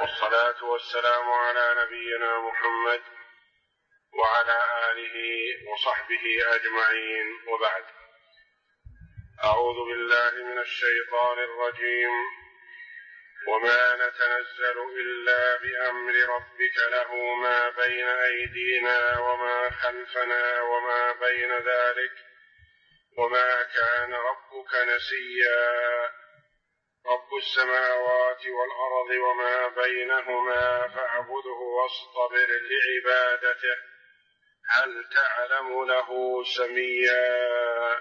والصلاة والسلام على نبينا محمد وعلى آله وصحبه أجمعين، وبعد. أعوذ بالله من الشيطان الرجيم. وما نتنزل إلا بأمر ربك له ما بين أيدينا وما خلفنا وما بين ذلك وما كان ربك نسيا. رب السماوات والأرض وما بينهما فاعبده واصطبر لعبادته هل تعلم له سميا.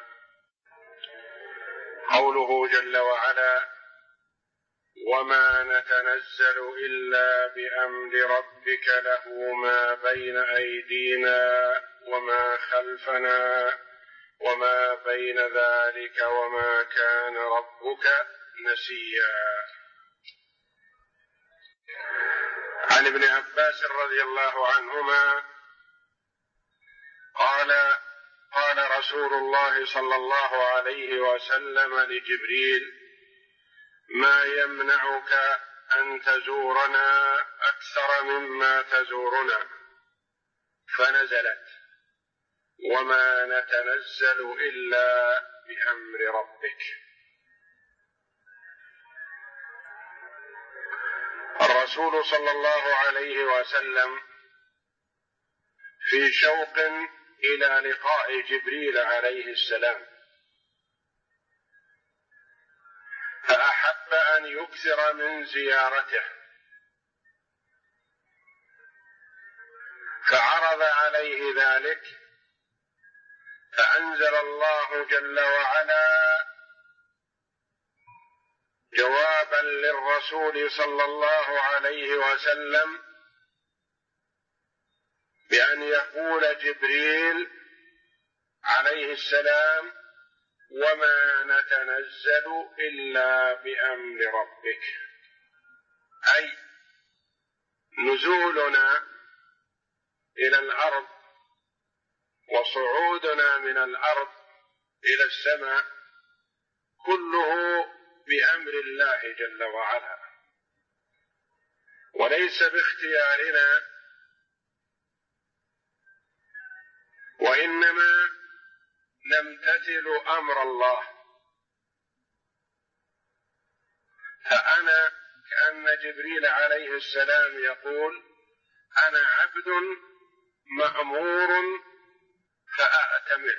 قوله جل وعلا: وما نتنزل إلا بأمر ربك له ما بين أيدينا وما خلفنا وما بين ذلك وما كان ربك نسيا. عن ابن عباس رضي الله عنهما قال رسول الله صلى الله عليه وسلم لجبريل: ما يمنعك أن تزورنا أكثر مما تزورنا؟ فنزلت: وما نتنزل إلا بأمر ربك. الرسول صلى الله عليه وسلم في شوق إلى لقاء جبريل عليه السلام، فأحب أن يكثر من زيارته، فعرض عليه ذلك، فأنزل الله جل وعلا جوابا للرسول صلى الله عليه وسلم بأن يقول جبريل عليه السلام: وما نتنزل إلا بأمر ربك، أي نزولنا إلى الأرض وصعودنا من الأرض إلى السماء كله بأمر الله جل وعلا، وليس باختيارنا، وإنما نمتثل أمر الله. فأنا كأن جبريل عليه السلام يقول: أنا عبد مأمور فأأتمر،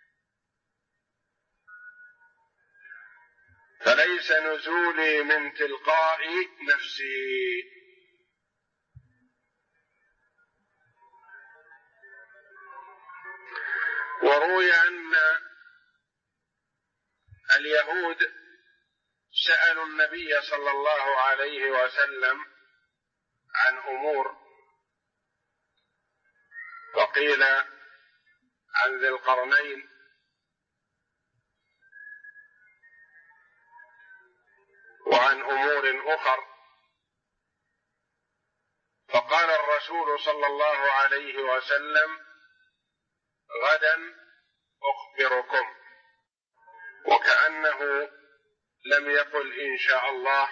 فليس نزولي من تلقاء نفسي. وروي أن اليهود سألوا النبي صلى الله عليه وسلم عن أمور، وقيل عن ذي القرنين، وعن أمور أخر، فقال الرسول صلى الله عليه وسلم: غدا أخبركم، وكأنه لم يقل إن شاء الله.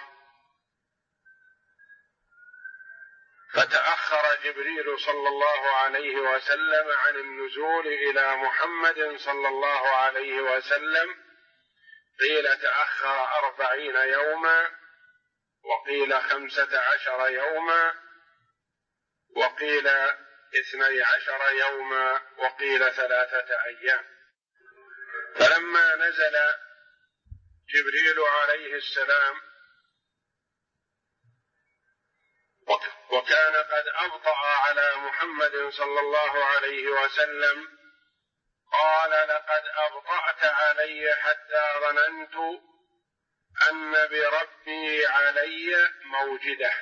فتأخر جبريل صلى الله عليه وسلم عن النزول إلى محمد صلى الله عليه وسلم، قيل تأخر 40 يوما، وقيل 15 يوما، وقيل 12 يوما، وقيل 3 أيام. فلما نزل جبريل عليه السلام وكان قد أبطأ على محمد صلى الله عليه وسلم، قال: لقد أبطأت علي حتى ظننت أن بربي علي موجده.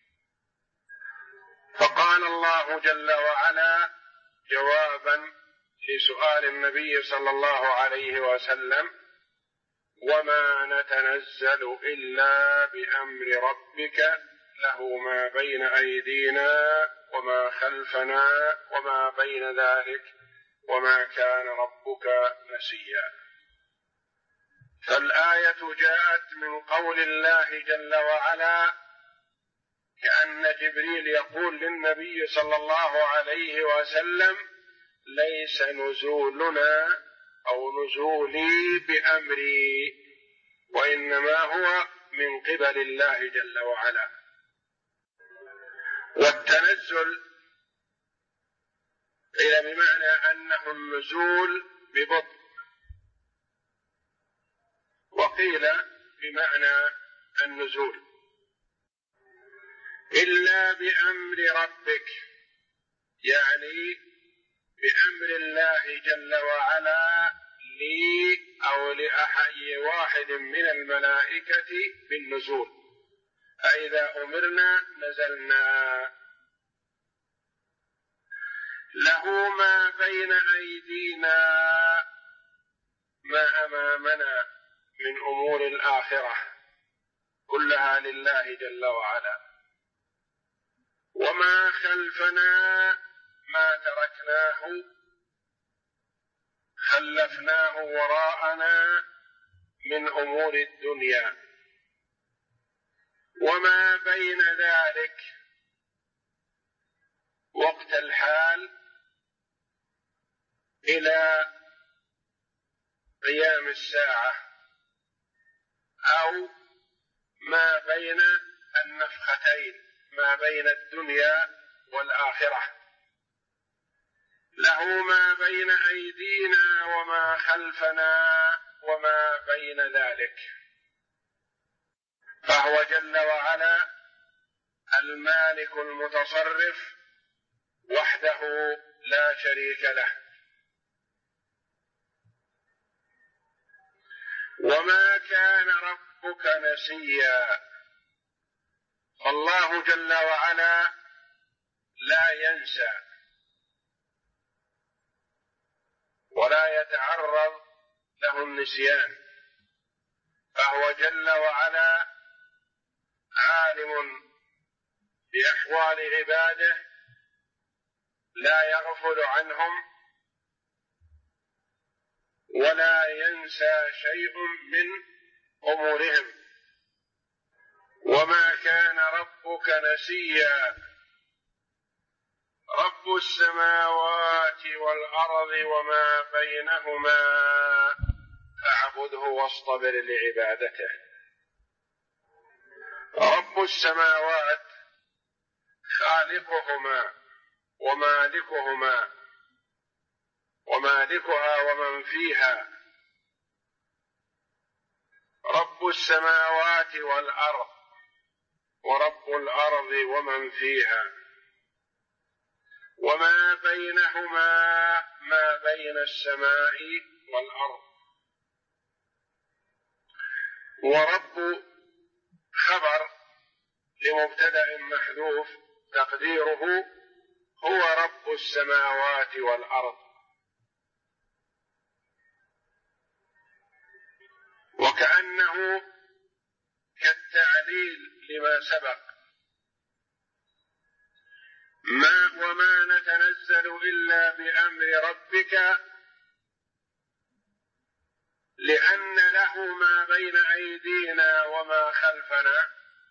فقال الله جل وعلا جوابا لسؤال النبي صلى الله عليه وسلم: وما نتنزل إلا بأمر ربك له ما بين أيدينا وما خلفنا وما بين ذلك وما كان ربك نسيا. فالآية جاءت من قول الله جل وعلا كأن جبريل يقول للنبي صلى الله عليه وسلم: ليس نزولنا أو نزولي بأمري، وإنما هو من قبل الله جل وعلا. والتنزل قيل بمعنى أنه النزول ببطء، وقيل بمعنى النزول. إلا بأمر ربك، يعني بأمر الله جل وعلا لي أو لأحد واحد من الملائكة بالنزول، فإذا أمرنا نزلنا. له ما بين أيدينا، ما أمامنا من أمور الآخرة كلها لله جل وعلا، وما خلفنا ما تركناه خلفناه وراءنا من أمور الدنيا، وما بين ذلك وقت الحال إلى قيام الساعة، أو ما بين النفختين، ما بين الدنيا والآخرة. له ما بين أيدينا وما خلفنا وما بين ذلك، فهو جل وعلا المالك المتصرف وحده لا شريك له. وما كان ربك نسيا، فالله جل وعلا لا ينسى ولا يتعرض له النسيان، فهو جل وعلا عالم بأحوال عباده لا يغفل عنهم ولا ينسى شيء من أمورهم. وما كان ربك نسيا، رب السماوات والأرض وما بينهما فاعبده واصطبر لعبادته. رب السماوات خالقهما ومالكهما ومالكها ومن فيها، رب السماوات والأرض ورب الأرض ومن فيها، وما بينهما ما بين السماء والأرض. ورب خبر لمبتدأ محذوف تقديره هو رب السماوات والأرض، وكأنه كالتعليل لما سبق. وما نتنزل إلا بأمر ربك، لأن له ما بين أيدينا وما خلفنا،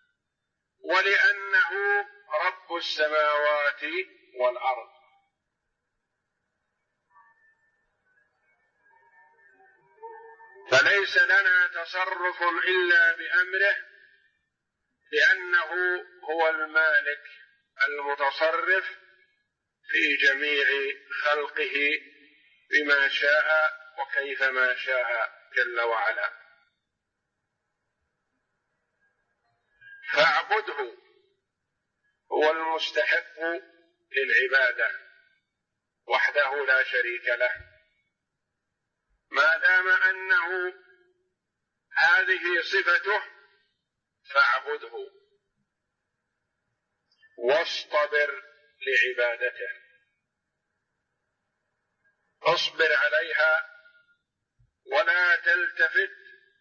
ولأنه رب السماوات والأرض. فليس لنا تصرف إلا بأمره، لأنه هو المالك المتصرف في جميع خلقه بما شاء وكيفما شاء جل وعلا. فاعبده، هو المستحق للعبادة وحده لا شريك له، ما دام أنه هذه صفته فاعبده واصطبر لعبادته، اصبر عليها ولا تلتفت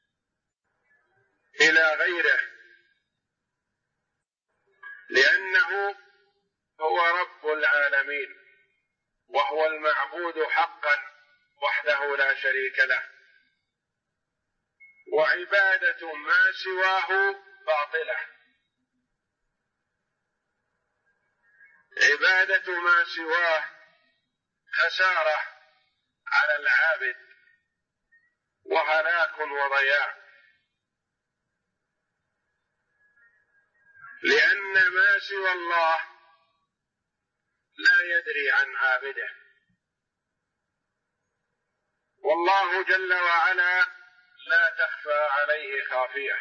إلى غيره، لأنه هو رب العالمين وهو المعبود حقا وحده لا شريك له، وعبادة ما سواه باطلة. عبادة ما سواه خسارة على العابد وهلاك وضياع، لأن ما سوى الله لا يدري عن عابده، والله جل وعلا لا تخفى عليه خافية،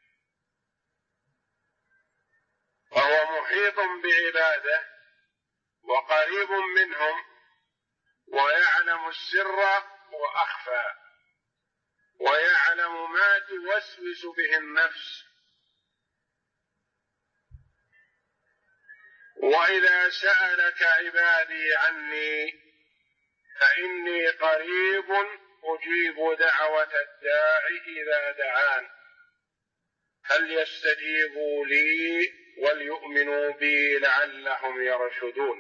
وهو محيط بعباده وقريب منهم، ويعلم السر وأخفى، ويعلم ما توسوس به النفس. وإذا سألك عبادي عني فإني قريب أجيب دعوة الداع إذا دعان فليستجيبوا لي وليؤمنوا بي لعلهم يرشدون.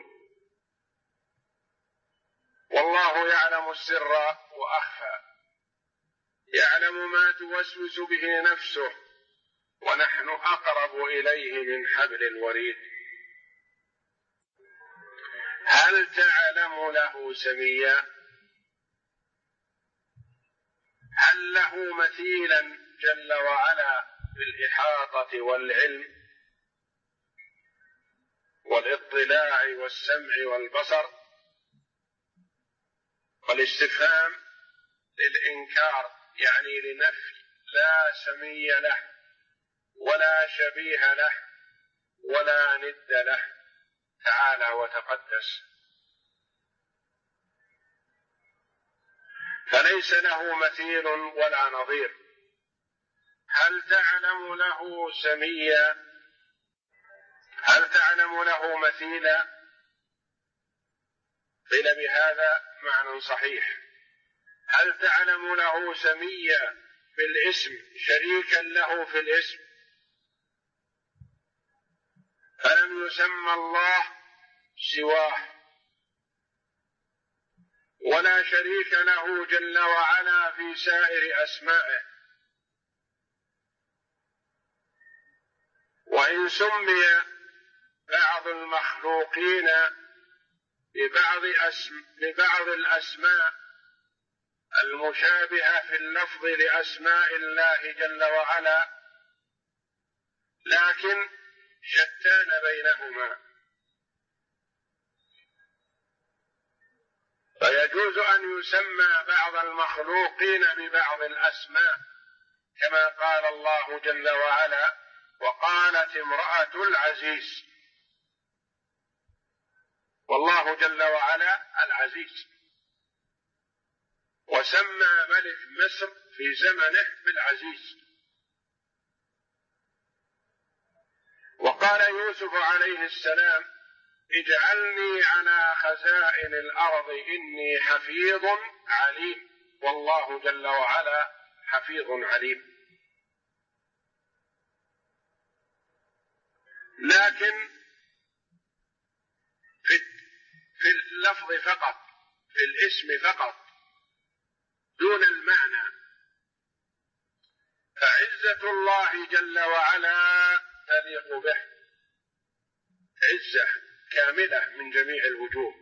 والله يعلم السر وأخفى، يعلم ما توسوس به نفسه، ونحن أقرب إليه من حبل الوريد. هل تعلم له سميا؟ هل له مثيلا جل وعلا بالإحاطة والعلم والاطلاع والسمع والبصر؟ والاستفهام للإنكار، يعني لنفي، لا سمي له ولا شبيه له ولا ند له تعالى وتقدس، فليس له مثيل ولا نظير. هل تعلم له سميا؟ هل تعلم له مثيلا؟ قيل بهذا معنى صحيح. هل تعلم له سميا بالاسم، شريكا له في الاسم؟ فلم يسمى الله سواه، ولا شريك له جل وعلا في سائر أسمائه. وإن سمي بعض المخلوقين ببعض الأسماء المشابهة في اللفظ لأسماء الله جل وعلا، لكن شتان بينهما، فيجوز أن يسمى بعض المخلوقين ببعض الأسماء، كما قال الله جل وعلا: وقالت امرأة العزيز، والله جل وعلا العزيز، وسمى ملك مصر في زمنه بالعزيز. وقال يوسف عليه السلام: اجعلني على خزائن الأرض إني حفيظ عليم، والله جل وعلا حفيظ عليم. لكن في اللفظ فقط، في الاسم فقط، دون المعنى. فعزة الله جل وعلا تليق به، عزة كاملة من جميع الوجوه.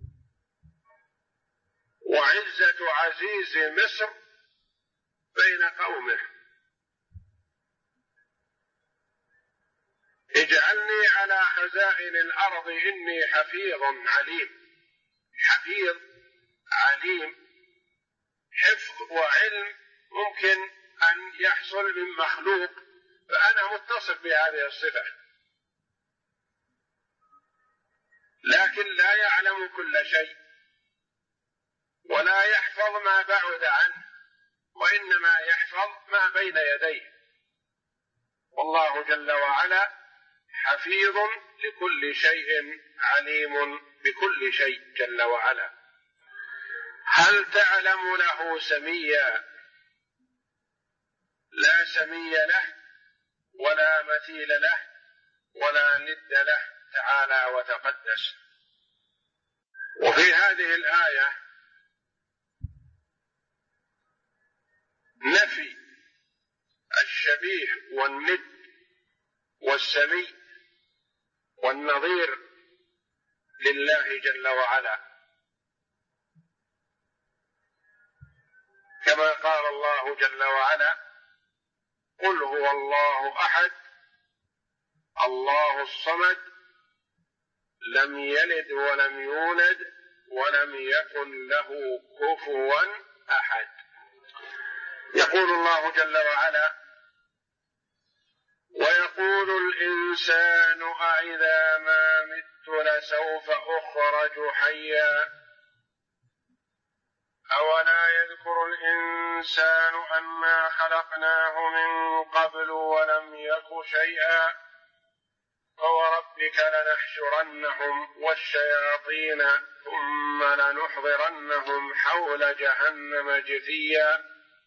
وعزة عزيز مصر بين قومه. اجعلني على خزائن الأرض إني حفيظ عليم. حفيظ عليم، حفظ وعلم ممكن أن يحصل من مخلوق، فأنا متصف بهذه الصفة، لكن لا يعلم كل شيء ولا يحفظ ما بعد عنه، وإنما يحفظ ما بين يديه. والله جل وعلا حفيظ لكل شيء عليم بكل شيء جل وعلا. هل تعلم له سميا؟ لا سمي له ولا مثيل له ولا ند له تعالى وتقدس. وفي هذه الآية نفي الشبيه والند والسمي والنظير لله جل وعلا، كما قال الله جل وعلا: قل هو الله أحد الله الصمد لم يلد ولم يولد ولم يكن له كفوا أحد. يقول الله جل وعلا: ويقول الإنسان أإذا ما مت لسوف أخرج حيا أولا يذكر الإنسان أنا خلقناه من قبل ولم يك شيئا فوربك لنحشرنهم والشياطين ثم لنحضرنهم حول جهنم جثيا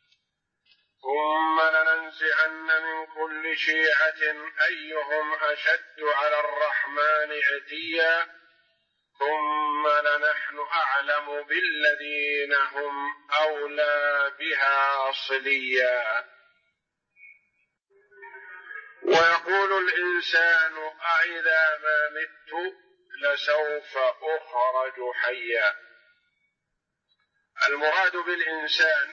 ثم لننزعن من كل شيعة أيهم أشد على الرحمن عتيا ثم لنحن أعلم بالذين هم أولى بها صليا. ويقول الإنسان أإذا ما مت لسوف أخرج حيا. المراد بالإنسان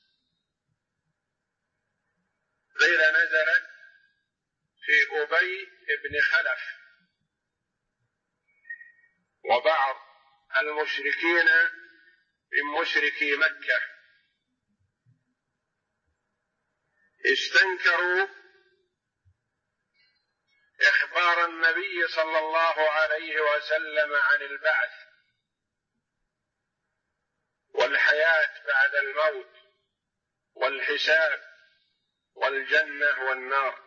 قيل نزلت في أبي بن خلف وبعض المشركين من مشركي مكة استنكروا إخبار النبي صلى الله عليه وسلم عن البعث والحياة بعد الموت والحساب والجنة والنار.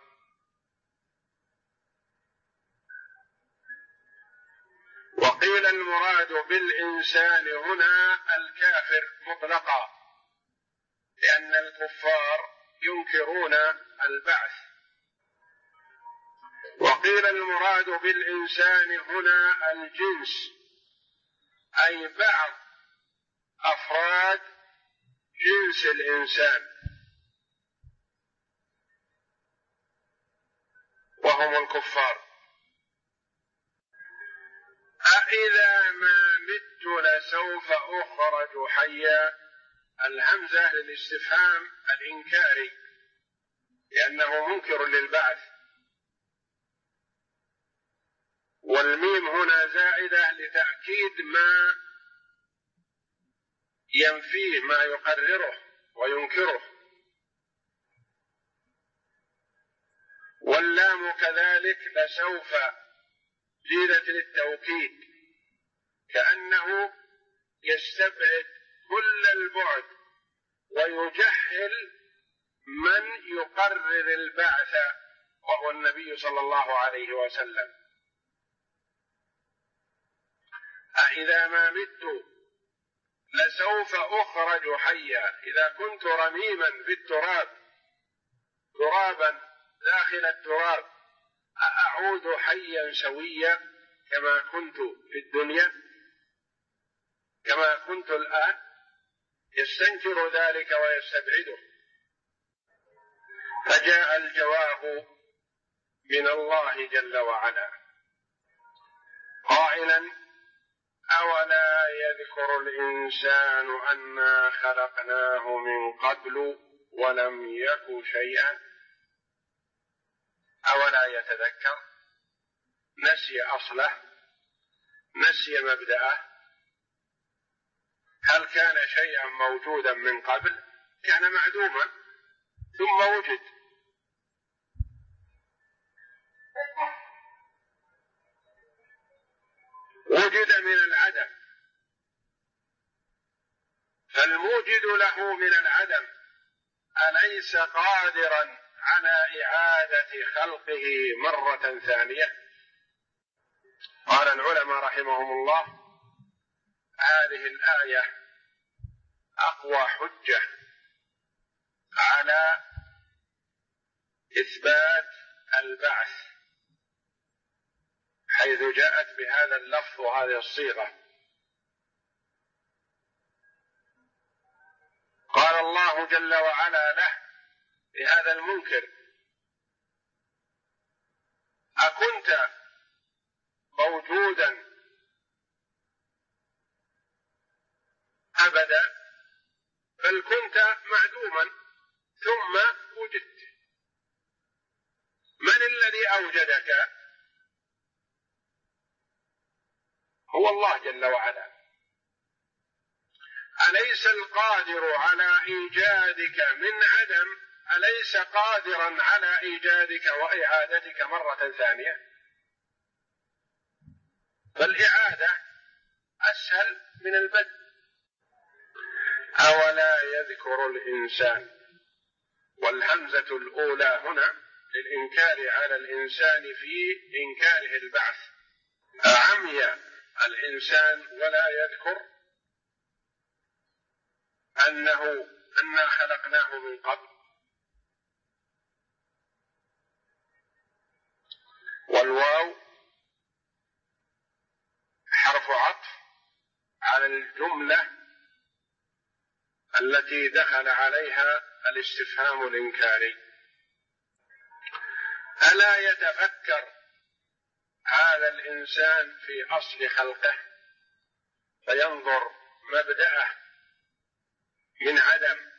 وقيل المراد بالإنسان هنا الكافر مطلقا، لأن الكفار ينكرون البعث. وقيل المراد بالإنسان هنا الجنس، أي بعض أفراد جنس الإنسان وهم الكفار. أإذا ما مت لسوف أخرج حيا، الهمزة للاستفهام الإنكاري لأنه منكر للبعث، والميم هنا زائدة لتأكيد ما ينفيه ما يقرره وينكره، واللام كذلك لسوف زيدت للتوكيد كأنه يستبعد كل البعد ويجهل من يقرر البعث وهو النبي صلى الله عليه وسلم. أإذا ما مت لسوف أخرج حيا، إذا كنت رميما في التراب ترابا داخل التراب أعود حيا سويا كما كنت في الدنيا كما كنت الآن؟ يستنكر ذلك ويستبعده. فجاء الجواب من الله جل وعلا قائلا: أولا يذكر الإنسان أنا خلقناه من قبل ولم يك شيئا. أولا يتذكر، نسي أصله، نسي مبدأه. هل كان شيئا موجودا من قبل؟ كان معدوما ثم وجد. وجد من العدم، فالموجد له من العدم أليس قادرا على إعادة خلقه مرة ثانية؟ قال العلماء رحمهم الله: هذه الآية أقوى حجة على إثبات البعث، حيث جاءت بهذا اللفظ وهذه الصيغة. قال الله جل وعلا له لهذا المنكر: أكنت موجودا أبدا، بل كنت معدوما ثم وجدت. من الذي أوجدك؟ هو الله جل وعلا. أليس القادر على إيجادك من عدم أليس قادرا على إيجادك وإعادتك مرة ثانية؟ فالإعادة أسهل من البدء. أولا يذكر الإنسان، والهمزة الأولى هنا للإنكار على الإنسان في إنكاره البعث. عمي الإنسان ولا يذكر أنا خلقناه من قبل. والواو حرف عطف على الجملة التي دخل عليها الاستفهام الإنكاري. ألا يتفكر هذا الإنسان في أصل خلقه فينظر مبدأه من عدم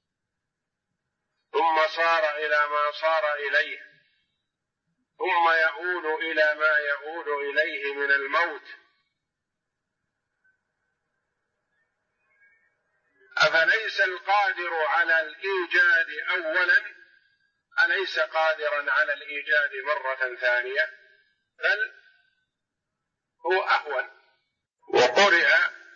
ثم صار إلى ما صار إليه ثم يؤول إلى ما يؤول إليه من الموت؟ أفليس القادر على الإيجاد أولا أليس قادرا على الإيجاد مرة ثانية؟ بل هو أهون. وقرئ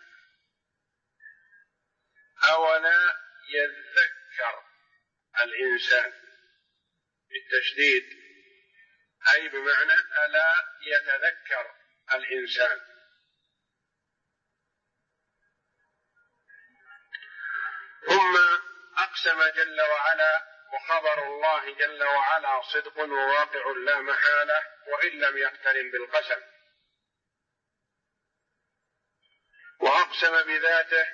أولا يذكر الإنسان بالتشديد، أي بمعنى ألا يتذكر الإنسان. ثم أقسم جل وعلا، وخبر الله جل وعلا صدق وواقع لا محالة وإن لم يقترن بالقسم. وأقسم بذاته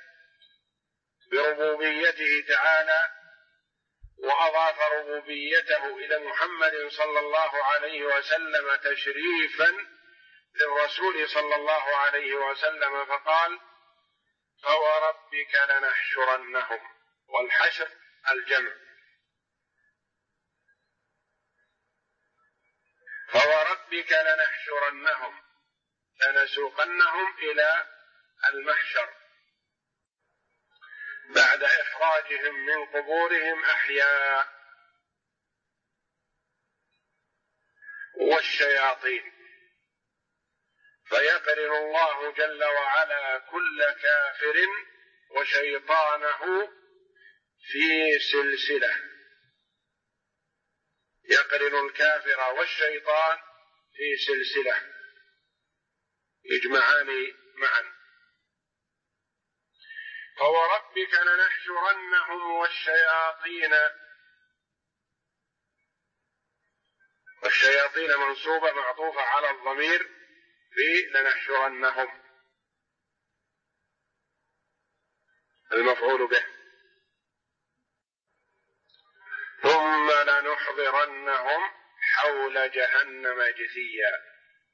بربوبيته تعالى، وأضاف ربوبيته إلى محمد صلى الله عليه وسلم تشريفا للرسول صلى الله عليه وسلم، فقال: فوربك لنحشرنهم. والحشر الجمع. فوربك لنحشرنهم، لنسوقنهم إلى المحشر بعد إخراجهم من قبورهم أحياء. والشياطين، فيقرن الله جل وعلا كل كافر وشيطانه في سلسلة، يقرن الكافر والشيطان في سلسلة يجمعان معا. فوربك لنحشرنهم والشياطين منصوبة معطوفة على الضمير في لنحشرنهم المفعول به. ثم لنحضرنهم حول جهنم جثيا.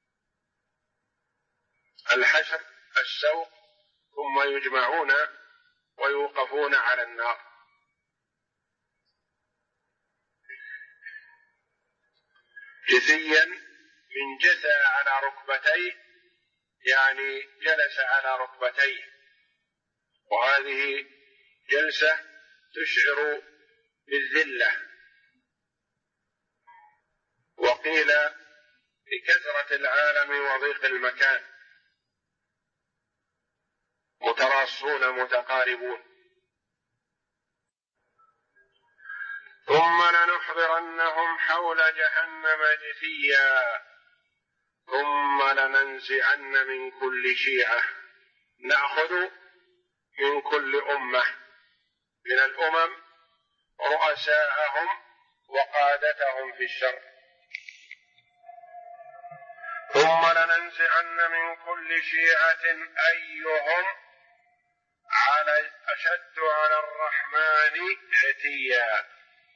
الحشر السوق، ثم يجمعون ويوقفون على النار. جثيا من جثى على ركبتيه، يعني جلس على ركبتيه، وهذه جلسة تشعر بالذلة. وقيل لكثرة العالم وضيق المكان، متراصون متقاربون. ثم لنحضرنهم حول جهنم جثيا ثم لننزعن من كل شيعة. نأخذ من كل أمة من الأمم رؤساءهم وقادتهم في الشر. ثم لننزعن من كل شيعة أيهم أشد على الرحمن عتيا.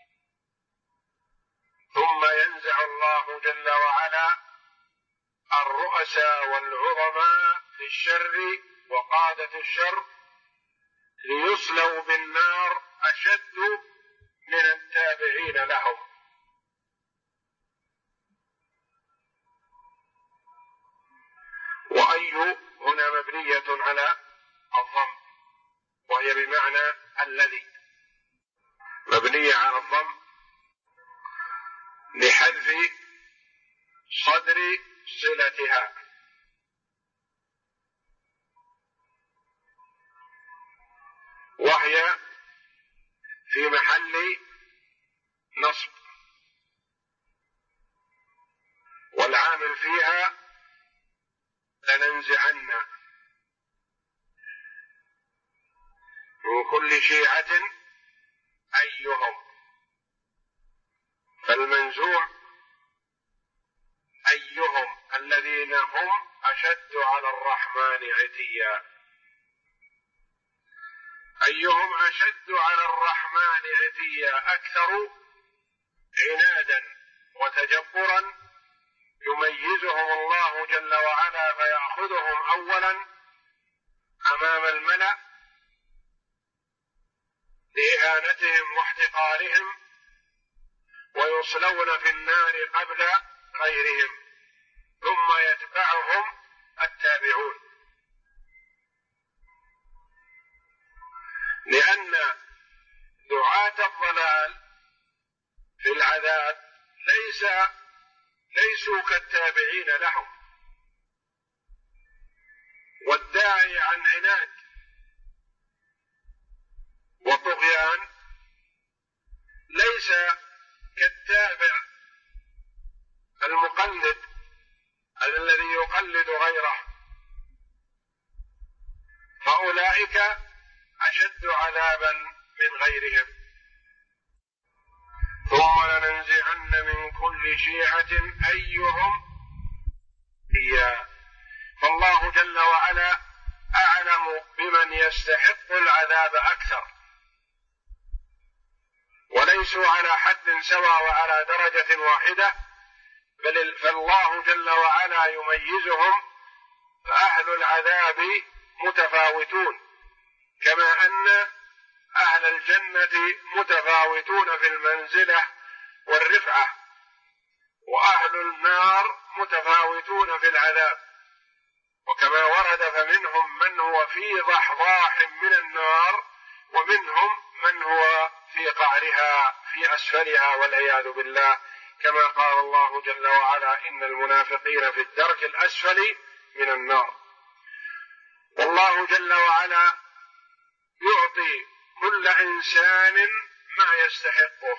ثم ينزع الله جل وعلا الرؤساء والعظماء في الشر وقادة الشر ليصلوا بالنار أشد من التابعين لهم. وأي هنا مبنية على الضم، وهي بمعنى الذي، مبنية على الضم لحذف صدر صلتها، وهي في محل نصب، والعامل فيها لننزعن من كل شيعة أيهم، فالمنزوع أيهم الذين هم أشد على الرحمن عتيا، أيهم أشد على الرحمن عتيا، أكثر عنادا وتجبرا، يميزهم الله جل وعلا فيأخذهم أولا أمام الملأ لإهانتهم واحتقارهم، ويصلون في النار قبل غيرهم، ثم يتبعهم التابعون، لأن دعاة الضلال في العذاب ليسوا كالتابعين لهم، والداعي عن عناد وطغيان ليس كالتابع المقلد الذي يقلد غيره، فأولئك أشد عذابا من غيرهم. ثم لننزعن من كل شيعة أيهم هي، فالله جل وعلا أعلم بمن يستحق العذاب أكثر، وليسوا على حد سواء وعلى درجة واحدة، فالله جل وعلا يميزهم، فأهل العذاب متفاوتون، كما أن أهل الجنة متفاوتون في المنزلة والرفعة، وأهل النار متفاوتون في العذاب، وكما ورد فمنهم من هو في ضحضاح من النار، ومنهم من هو في قعرها في أسفلها والعياذ بالله، كما قال الله جل وعلا إن المنافقين في الدرك الأسفل من النار. والله جل وعلا يعطي كل إنسان ما يستحقه،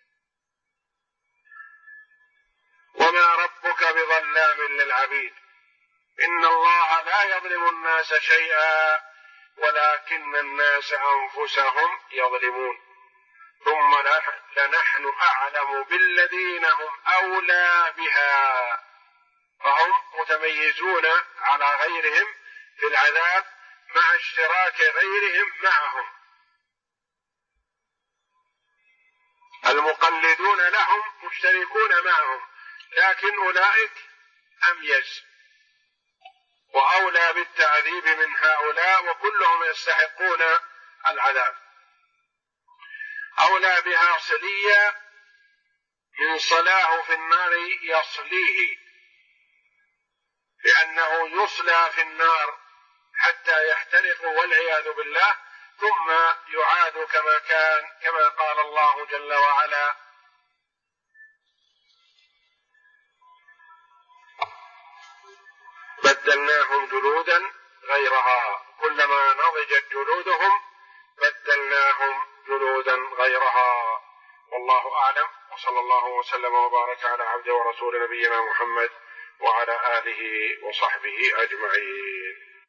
وما ربك بظلام للعبيد، إن الله لا يظلم الناس شيئا ولكن الناس أنفسهم يظلمون. ثم لنحن أعلم بالذين هم أولى بها، فهم متميزون على غيرهم في العذاب مع اشتراك غيرهم معهم، المقلدون لهم مشتركون معهم، لكن أولئك أميز وأولى بالتعذيب من هؤلاء، وكلهم يستحقون العذاب. أولى بها صليا من صلاه في النار يصليه، لأنه يصلى في النار حتى يحترق والعياذ بالله، ثم يعاد كما قال الله جل وعلا بدلناهم جلودا غيرها، كلما نضجت جلودهم بدلناهم جلودا غيرها. والله أعلم، وصلى الله وسلم وبارك على عبده ورسول نبينا محمد وعلى آله وصحبه أجمعين.